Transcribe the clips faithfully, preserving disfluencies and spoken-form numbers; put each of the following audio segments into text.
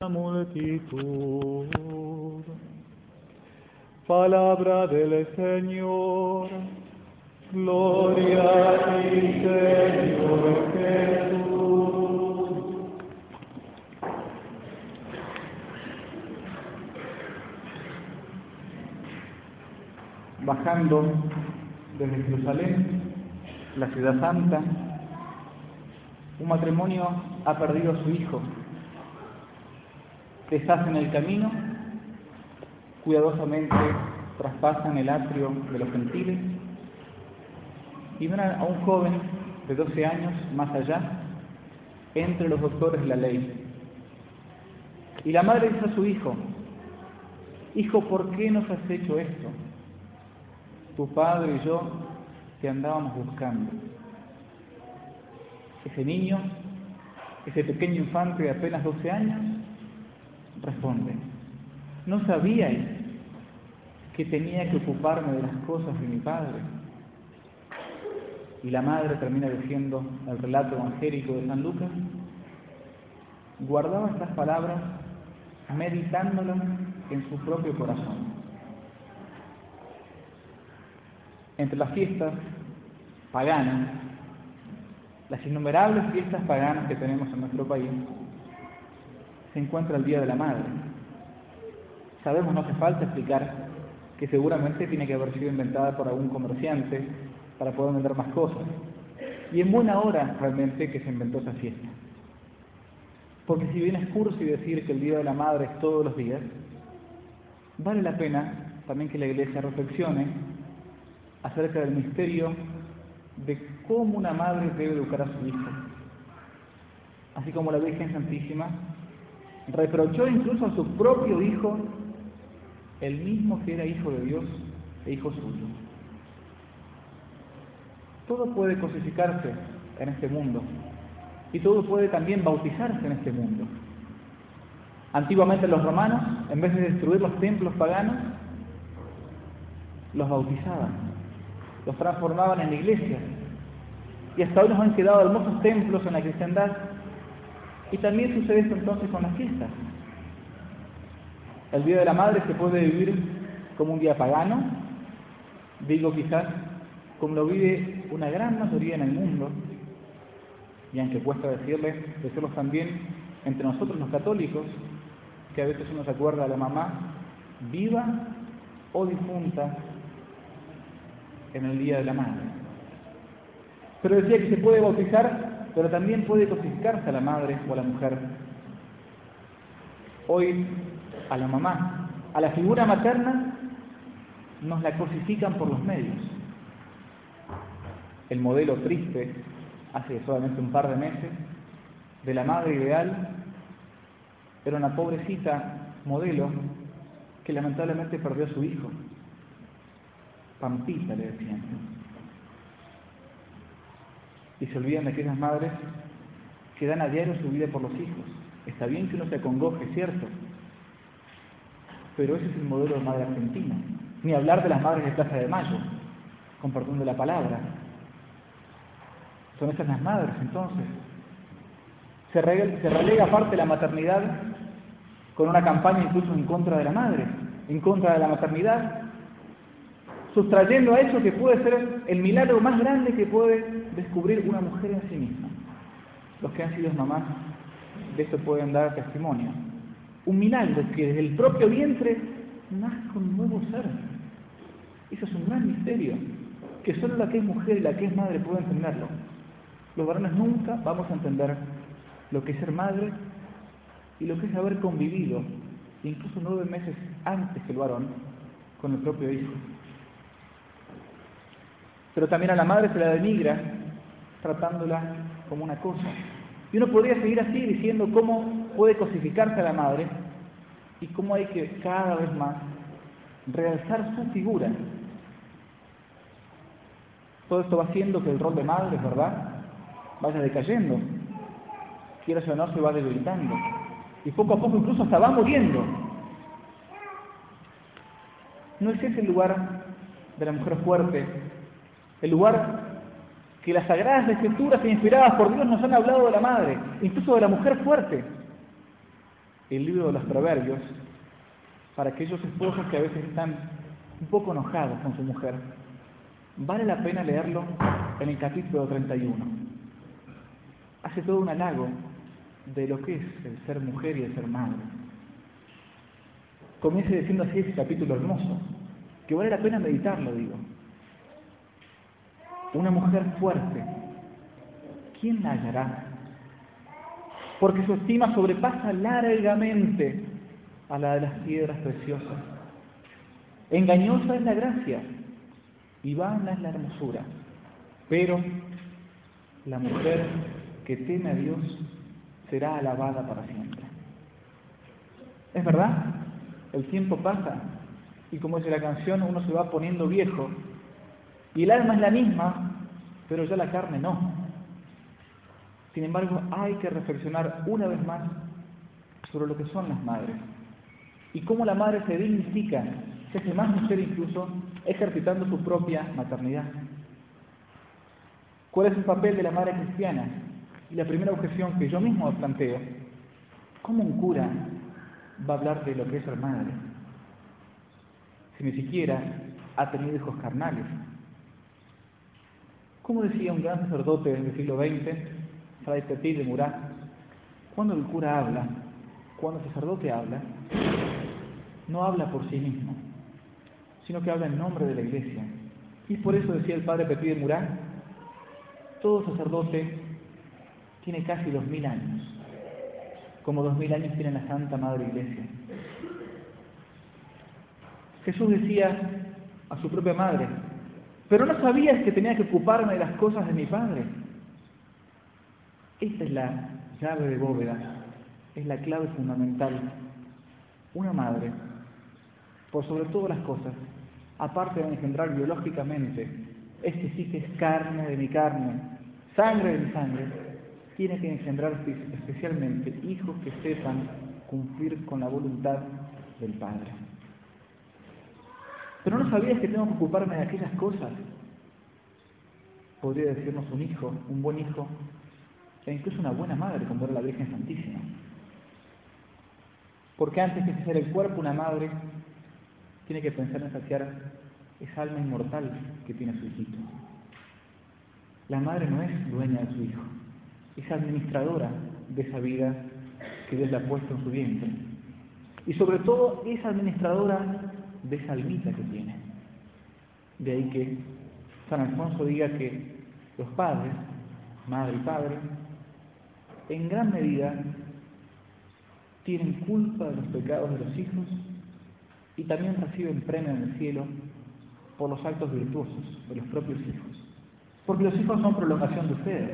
la multitud. Palabra del Señor. Gloria a ti, Señor Jesús. Bajando desde Jerusalén, la ciudad santa, un matrimonio ha perdido a su hijo. Deshacen el camino, cuidadosamente traspasan el atrio de los gentiles y ven a un joven de doce años más allá, entre los doctores de la ley. Y la madre dice a su hijo: hijo, ¿por qué nos has hecho esto? Tu padre y yo te andábamos buscando. Ese niño, ese pequeño infante de apenas doce años, responde: ¿no sabíais que tenía que ocuparme de las cosas de mi padre? Y la madre termina diciendo el relato evangélico de San Lucas: guardaba estas palabras meditándolas en su propio corazón. Entre las fiestas paganas, las innumerables fiestas paganas que tenemos en nuestro país, se encuentra el Día de la Madre. Sabemos, no hace falta explicar, que seguramente tiene que haber sido inventada por algún comerciante para poder vender más cosas. Y en buena hora realmente que se inventó esa fiesta. Porque si bien es cursi decir que el Día de la Madre es todos los días, vale la pena también que la Iglesia reflexione acerca del misterio de cómo una madre debe educar a su hijo. Así como la Virgen Santísima reprochó incluso a su propio hijo, el mismo que era hijo de Dios e hijo suyo. Todo puede cosificarse en este mundo y todo puede también bautizarse en este mundo. Antiguamente los romanos, en vez de destruir los templos paganos, los bautizaban, los transformaban en iglesias, y hasta hoy nos han quedado hermosos templos en la cristiandad. Y también sucede esto entonces con las fiestas. El Día de la Madre se puede vivir como un día pagano, digo quizás como lo vive una gran mayoría en el mundo, y aunque cuesta decirles, decirlos también entre nosotros los católicos, que a veces uno se acuerda de la mamá viva o difunta en el Día de la Madre. Pero decía que se puede bautizar, pero también puede cosificarse a la madre o a la mujer. Hoy a la mamá, a la figura materna, nos la cosifican por los medios. El modelo triste, hace solamente un par de meses, de la madre ideal, era una pobrecita modelo que lamentablemente perdió a su hijo. Pampita le decían. Y se olvidan de aquellas madres que dan a diario su vida por los hijos. Está bien que uno se acongoje, ¿cierto? Pero ese es el modelo de madre argentina. Ni hablar de las madres de Plaza de Mayo, compartiendo la palabra. Son esas las madres, entonces. Se relega, se relega aparte la maternidad con una campaña incluso en contra de la madre, en contra de la maternidad, sustrayendo a eso que puede ser el milagro más grande que puede descubrir una mujer en sí misma. Los que han sido mamás de esto pueden dar testimonio. Un milagro que desde el propio vientre nazca un nuevo ser. Eso es un gran misterio, que solo la que es mujer y la que es madre puede entenderlo. Los varones nunca vamos a entender lo que es ser madre y lo que es haber convivido, incluso nueve meses antes que el varón, con el propio hijo. Pero también a la madre se la denigra, tratándola como una cosa. Y uno podría seguir así diciendo cómo puede cosificarse a la madre y cómo hay que cada vez más realzar su figura. Todo esto va haciendo que el rol de madre, ¿verdad?, vaya decayendo. Quiera o no, se va debilitando. Y poco a poco incluso hasta va muriendo. No es ese el lugar de la mujer fuerte, el lugar que las sagradas escrituras inspiradas por Dios nos han hablado de la madre, incluso de la mujer fuerte. el libro de los Proverbios para aquellos esposos que a veces están un poco enojados con su mujer. Vale la pena leerlo en el capítulo treinta y uno. Hace todo un halago de lo que es el ser mujer y el ser madre. Comienza diciendo así ese capítulo hermoso, que vale la pena meditarlo, digo. Una mujer fuerte, ¿quién la hallará? Porque su estima sobrepasa largamente a la de las piedras preciosas. Engañosa es la gracia y vana es la hermosura, pero la mujer que teme a Dios será alabada para siempre. ¿Es verdad? El tiempo pasa y, como dice la canción, uno se va poniendo viejo y el alma es la misma, pero ya la carne no. Sin embargo, hay que reflexionar una vez más sobre lo que son las madres y cómo la madre se dignifica, se hace más mujer incluso, ejercitando su propia maternidad. ¿Cuál es el papel de la madre cristiana? Y la primera objeción que yo mismo me planteo: ¿cómo un cura va a hablar de lo que es ser madre si ni siquiera ha tenido hijos carnales? Como decía un gran sacerdote del siglo veinte, Fray Petit de Murat, cuando el cura habla, cuando el sacerdote habla, no habla por sí mismo, sino que habla en nombre de la Iglesia. Y por eso decía el padre Petit de Murat, todo sacerdote tiene casi dos mil años, como dos mil años tiene la Santa Madre Iglesia. Jesús decía a su propia madre: pero no sabías que tenía que ocuparme de las cosas de mi Padre. Esta es la llave de bóveda, es la clave fundamental. Una madre, por sobre todas las cosas, aparte de engendrar biológicamente, este sí que es carne de mi carne, sangre de mi sangre, tiene que engendrar especialmente hijos que sepan cumplir con la voluntad del Padre. Pero no sabías que tengo que ocuparme de aquellas cosas. Podría decirnos un hijo, un buen hijo, e incluso una buena madre, como era la Virgen Santísima. Porque antes que ser el cuerpo, una madre tiene que pensar en saciar esa alma inmortal que tiene su hijito. La madre no es dueña de su hijo, es administradora de esa vida que Dios le ha puesto en su vientre. Y sobre todo es administradora de esa almita que tiene. De ahí que San Alfonso diga que los padres, madre y padre, en gran medida tienen culpa de los pecados de los hijos y también reciben premio en el cielo por los actos virtuosos de los propios hijos. Porque los hijos son prolongación de ustedes.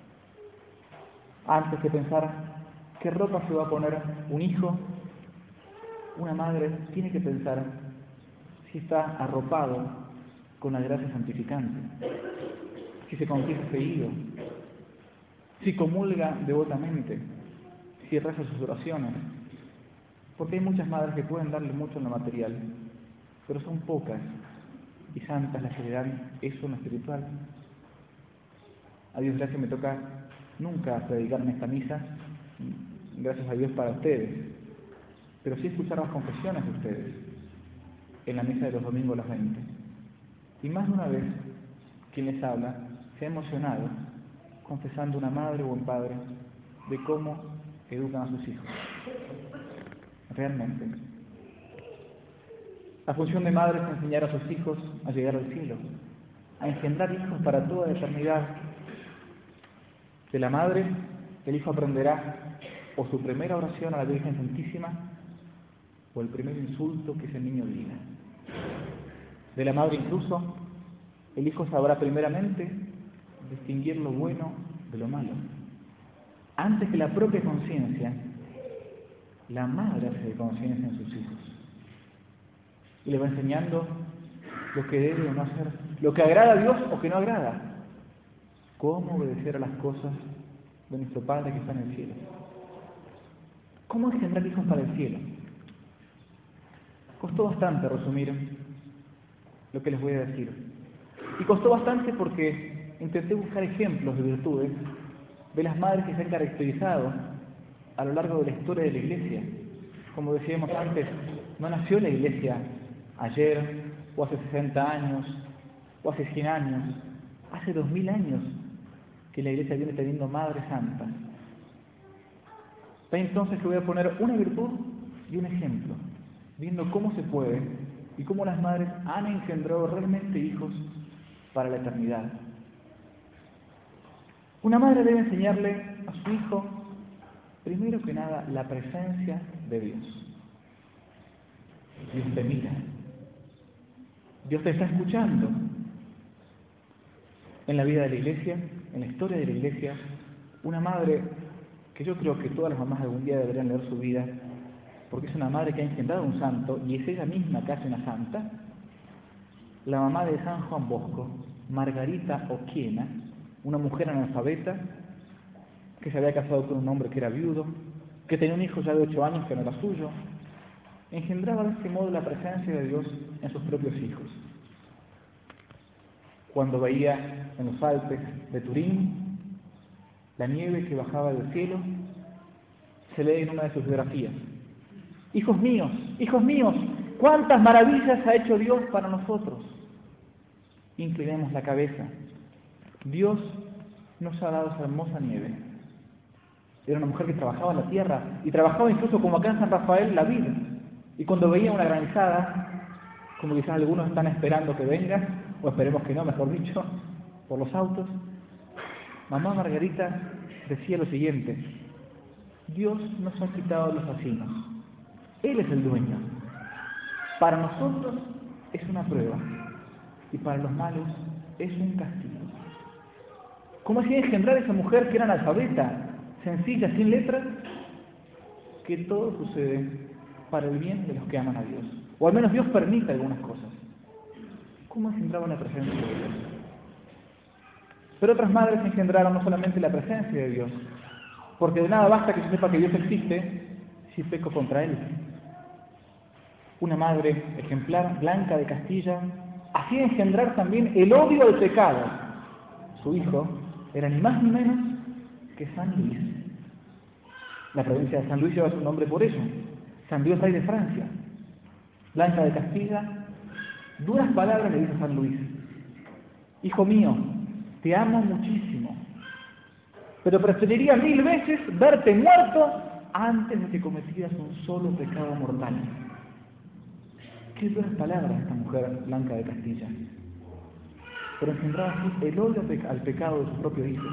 Antes que pensar qué ropa se va a poner un hijo, una madre tiene que pensar si está arropado con la gracia santificante, si se confiesa seguido, si comulga devotamente, si reza sus oraciones. Porque hay muchas madres que pueden darle mucho en lo material, pero son pocas y santas las que le dan eso en lo espiritual. A Dios gracias me toca nunca predicar en esta misa, gracias a Dios para ustedes, pero sí escuchar las confesiones de ustedes en la misa de los domingos a las veinte. Y más de una vez, quien les habla se ha emocionado confesando una madre o un padre de cómo educan a sus hijos. Realmente. La función de madre es enseñar a sus hijos a llegar al cielo, a engendrar hijos para toda la eternidad. De la madre, el hijo aprenderá o su primera oración a la Virgen Santísima o el primer insulto que ese niño diga. De la madre incluso, el hijo sabrá primeramente distinguir lo bueno de lo malo. Antes que la propia conciencia, la madre hace de conciencia en sus hijos. Y le va enseñando lo que debe o no hacer, lo que agrada a Dios o que no agrada. Cómo obedecer a las cosas de nuestro Padre que está en el cielo. ¿Cómo engendrar hijos para el cielo? Costó bastante resumir lo que les voy a decir. Y costó bastante porque intenté buscar ejemplos de virtudes de las madres que se han caracterizado a lo largo de la historia de la Iglesia como decíamos antes, no nació la iglesia ayer, o hace sesenta años, o hace cien años, hace dos mil años que la iglesia viene teniendo madres santas. Ve entonces que voy a poner una virtud y un ejemplo, viendo cómo se puede y cómo las madres han engendrado realmente hijos para la eternidad. Una madre debe enseñarle a su hijo, primero que nada, la presencia de Dios. Dios te mira. Dios te está escuchando. En la vida de la iglesia, en la historia de la iglesia, una madre que yo creo que todas las mamás algún día deberían leer su vida, porque es una madre que ha engendrado un santo y es ella misma que hace una santa, la mamá de San Juan Bosco, Margarita Oquiena, una mujer analfabeta que se había casado con un hombre que era viudo, que tenía un hijo ya de ocho años que no era suyo, engendraba de este modo la presencia de Dios en sus propios hijos. Cuando veía en los Alpes de Turín la nieve que bajaba del cielo, se lee en una de sus biografías: hijos míos, hijos míos, cuántas maravillas ha hecho Dios para nosotros. Inclinemos la cabeza. Dios nos ha dado esa hermosa nieve. Era una mujer que trabajaba en la tierra y trabajaba incluso como acá en San Rafael la vid. Y cuando veía una granizada, como quizás algunos están esperando que venga, o esperemos que no, mejor dicho, por los autos, mamá Margarita decía lo siguiente: Dios nos ha quitado los vecinos. Él es el dueño. Para nosotros es una prueba y para los malos es un castigo. ¿Cómo hacía engendrar a esa mujer que era analfabeta, sencilla, sin letras? Que todo sucede para el bien de los que aman a Dios. O al menos Dios permite algunas cosas. ¿Cómo engendraban la presencia de Dios? Pero otras madres engendraron no solamente la presencia de Dios, porque de nada basta que yo sepa que Dios existe si peco contra Él. Una madre ejemplar, Blanca de Castilla, hacía engendrar también el odio al pecado. Su hijo era ni más ni menos que San Luis. La provincia de San Luis lleva su nombre por eso. San Luis, rey de Francia. Blanca de Castilla, duras palabras le dice a San Luis: hijo mío, te amo muchísimo, pero preferiría mil veces verte muerto antes de que cometieras un solo pecado mortal. Qué duras palabras esta mujer Blanca de Castilla, pero engendraba así el odio al pecado de su propio hijo.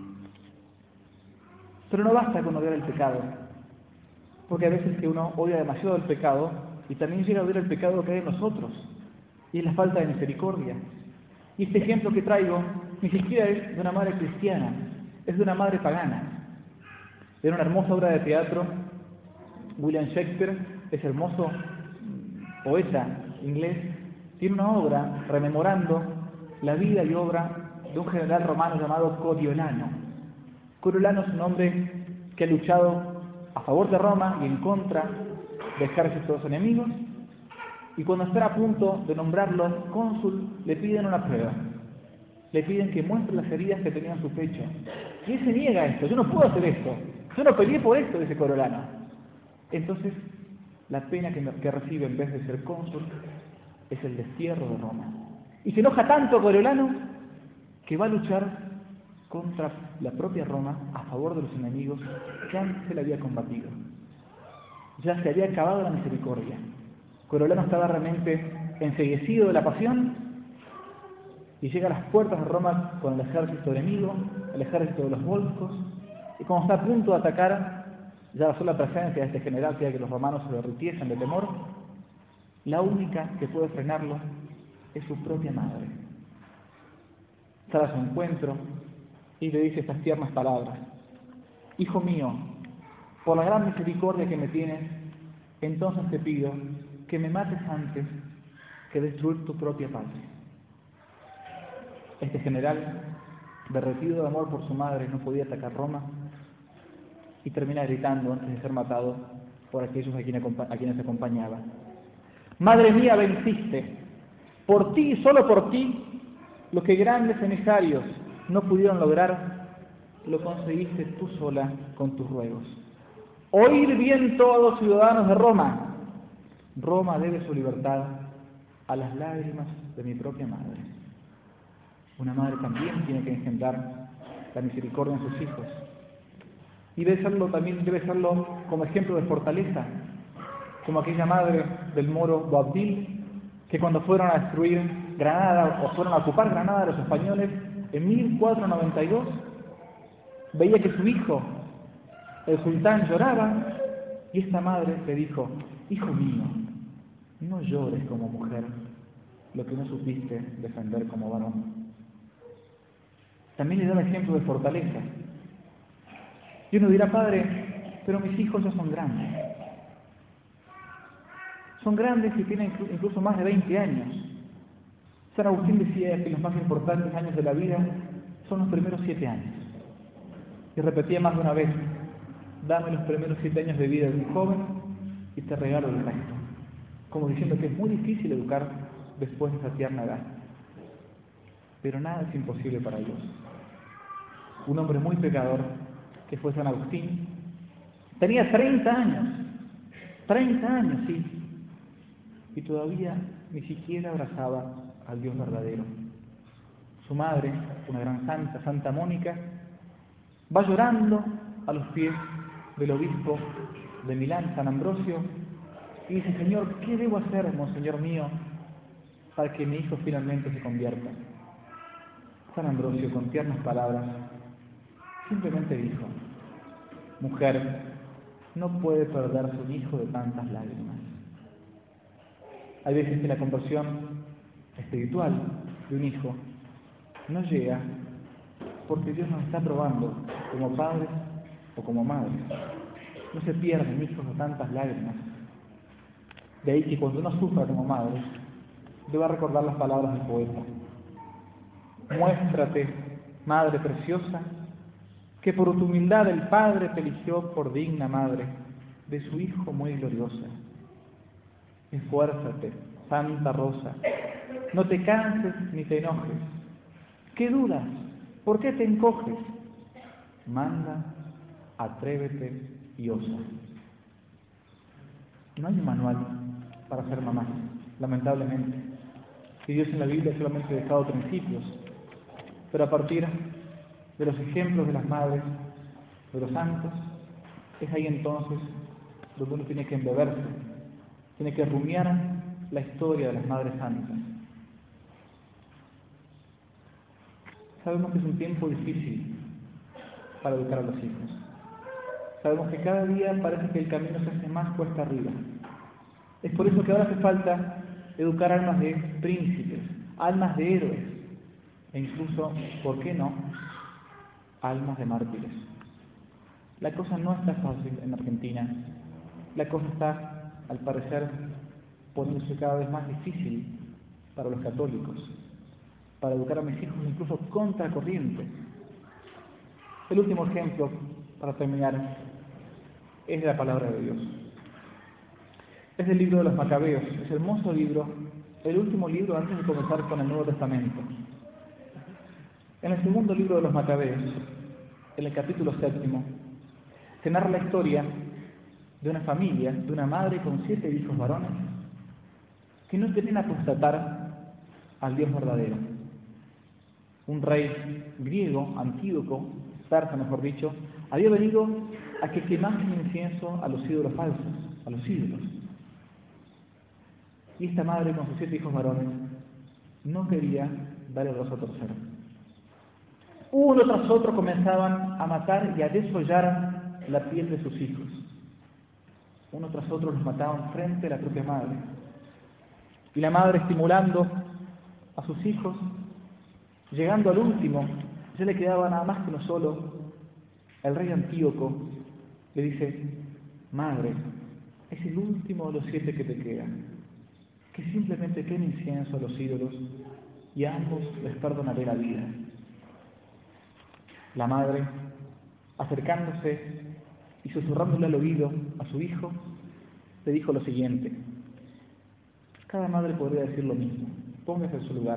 Pero no basta con odiar el pecado, porque a veces que uno odia demasiado el pecado y también llega a odiar el pecado que hay en nosotros, y es la falta de misericordia. Y este ejemplo que traigo ni siquiera es de una madre cristiana, es de una madre pagana. Era una hermosa obra de teatro. William Shakespeare, ese hermoso poeta inglés, tiene una obra rememorando la vida y obra de un general romano llamado Coriolano. Coriolano es un hombre que ha luchado a favor de Roma y en contra del ejército de los enemigos, y cuando está a punto de nombrarlo cónsul, le piden una prueba. Le piden que muestre las heridas que tenía en su pecho. Y él se niega a esto: yo no puedo hacer esto, yo no peleé por esto, dice Coriolano. Entonces, la pena que, que recibe en vez de ser cónsul es el destierro de Roma. Y se enoja tanto Coriolano que va a luchar contra la propia Roma a favor de los enemigos que antes se le había combatido. Ya se había acabado la misericordia. Coriolano estaba realmente enceguecido de la pasión y llega a las puertas de Roma con el ejército enemigo, el ejército de los volscos, y cuando está a punto de atacar, ya la sola presencia de este general hacía que los romanos se derritiesen de temor. La única que puede frenarlo es su propia madre. Sale a su encuentro y le dice estas tiernas palabras: hijo mío, por la gran misericordia que me tienes, entonces te pido que me mates antes que destruir tu propia patria. Este general, derretido de amor por su madre, no podía atacar Roma y termina gritando antes de ser matado por aquellos a quienes, a quienes acompañaba: madre mía, venciste. Por ti y solo por ti, lo que grandes emisarios no pudieron lograr, lo conseguiste tú sola con tus ruegos. Oíd bien todos ciudadanos de Roma. Roma debe su libertad a las lágrimas de mi propia madre. Una madre también tiene que engendrar la misericordia en sus hijos. Y debe serlo también, debe serlo como ejemplo de fortaleza, como aquella madre del moro Boabdil, que cuando fueron a destruir Granada, o fueron a ocupar Granada los españoles, en mil cuatrocientos noventa y dos, veía que su hijo, el sultán, lloraba, y esta madre le dijo: hijo mío, no llores como mujer lo que no supiste defender como varón. También le da un ejemplo de fortaleza. Y uno dirá: padre, pero mis hijos ya son grandes. Son grandes y tienen incluso más de veinte años. San Agustín decía que los más importantes años de la vida son los primeros siete años. Y repetía más de una vez: dame los primeros siete años de vida de un joven y te regalo el resto. Como diciendo que es muy difícil educar después de esa tierna edad. Pero nada es imposible para Dios. Un hombre muy pecador, que fue San Agustín, tenía treinta años, treinta años, sí, y todavía ni siquiera abrazaba al Dios verdadero. Su madre, una gran santa, Santa Mónica, va llorando a los pies del obispo de Milán, San Ambrosio, y dice: Señor, ¿qué debo hacer, monseñor mío, para que mi hijo finalmente se convierta? San Ambrosio, con tiernas palabras, simplemente dijo: mujer, no puede perderse un hijo de tantas lágrimas. Hay veces que la conversión espiritual de un hijo no llega porque Dios nos está probando como padres o como madres. No se pierden hijos de tantas lágrimas. De ahí que cuando uno sufra como madre, deba recordar las palabras del poeta: muéstrate, madre preciosa, que por tu humildad el Padre te eligió por digna madre de su Hijo muy gloriosa. Esfuérzate, Santa Rosa, no te canses ni te enojes. ¿Qué dudas? ¿Por qué te encoges? Manda, atrévete y osa. No hay un manual para ser mamá, lamentablemente. Y Dios en la Biblia solamente ha dejado principios, pero a partir de los ejemplos de las madres, de los santos, es ahí entonces donde uno tiene que embeberse, tiene que rumiar la historia de las madres santas. Sabemos que es un tiempo difícil para educar a los hijos. Sabemos que cada día parece que el camino se hace más cuesta arriba. Es por eso que ahora hace falta educar almas de príncipes, almas de héroes, e incluso, ¿por qué no?, almas de mártires. La cosa no está fácil en Argentina. La cosa está, al parecer, poniéndose cada vez más difícil para los católicos, para educar a mis hijos incluso contracorriente. El último ejemplo, para terminar, es de la palabra de Dios. Es el libro de los Macabeos, es el hermoso libro, el último libro antes de comenzar con el Nuevo Testamento. En el segundo libro de los Macabeos, en el capítulo séptimo, se narra la historia de una familia, de una madre con siete hijos varones, que no querían apostatar al Dios verdadero. Un rey griego, Antíoco, persa mejor dicho, había venido a que quemasen incienso a los ídolos falsos, a los ídolos. Y esta madre con sus siete hijos varones no quería dar el brazo a torcer. Uno tras otro comenzaban a matar y a desollar la piel de sus hijos. Uno tras otro los mataban frente a la propia madre. Y la madre, estimulando a sus hijos, llegando al último, ya le quedaba nada más que uno solo. El rey Antíoco le dice: madre, es el último de los siete que te queda, que simplemente queme incienso a los ídolos y a ambos les perdonaré la vida. La madre, acercándose y susurrándole al oído a su hijo, le dijo lo siguiente. Cada madre podría decir lo mismo. Póngase en su lugar.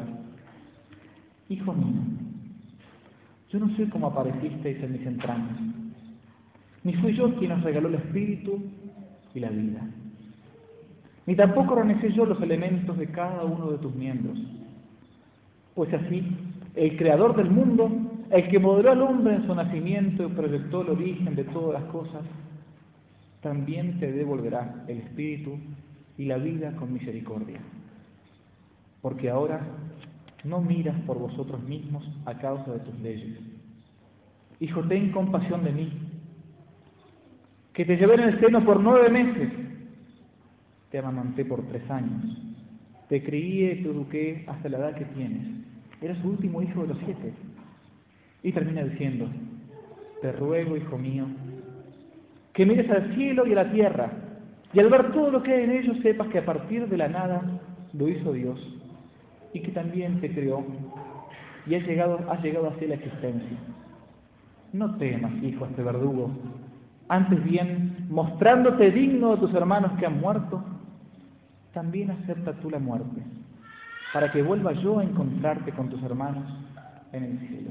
Hijo mío, yo no sé cómo aparecisteis en mis entrañas, ni fui yo quien os regaló el espíritu y la vida, ni tampoco organicé yo los elementos de cada uno de tus miembros. Pues así, el creador del mundo, el que modeló al hombre en su nacimiento y proyectó el origen de todas las cosas, también te devolverá el espíritu y la vida con misericordia. Porque ahora no miras por vosotros mismos a causa de tus leyes. Hijo, ten compasión de mí, que te llevé en el seno por nueve meses, te amamanté por tres años, te crié y te eduqué hasta la edad que tienes. Eres el último hijo de los siete. Y termina diciendo, te ruego, hijo mío, que mires al cielo y a la tierra, y al ver todo lo que hay en ellos sepas que a partir de la nada lo hizo Dios, y que también te creó, y has llegado, has llegado hacia la existencia. No temas, hijo, a este verdugo, antes bien, mostrándote digno de tus hermanos que han muerto, también acepta tú la muerte, para que vuelva yo a encontrarte con tus hermanos en el cielo.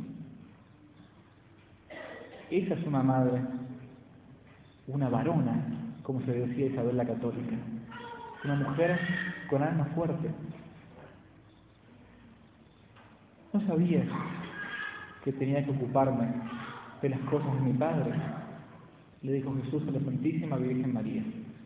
Esa es una madre, una varona, como se decía Isabel la Católica, una mujer con alma fuerte. No sabía que tenía que ocuparme de las cosas de mi Padre, le dijo Jesús a la Santísima Virgen María.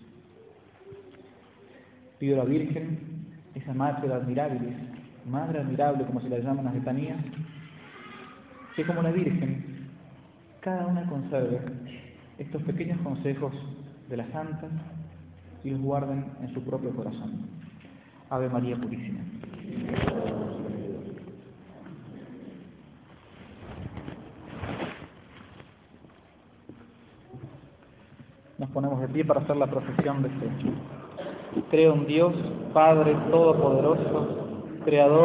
Pido a la Virgen, esa Madre admirabilis, Madre admirable como se la llaman las letanías, que como la Virgen, cada una conserve estos pequeños consejos de la Santa y los guarden en su propio corazón. Ave María Purísima. Nos ponemos de pie para hacer la profesión de fe. Creo en Dios, Padre Todopoderoso, Creador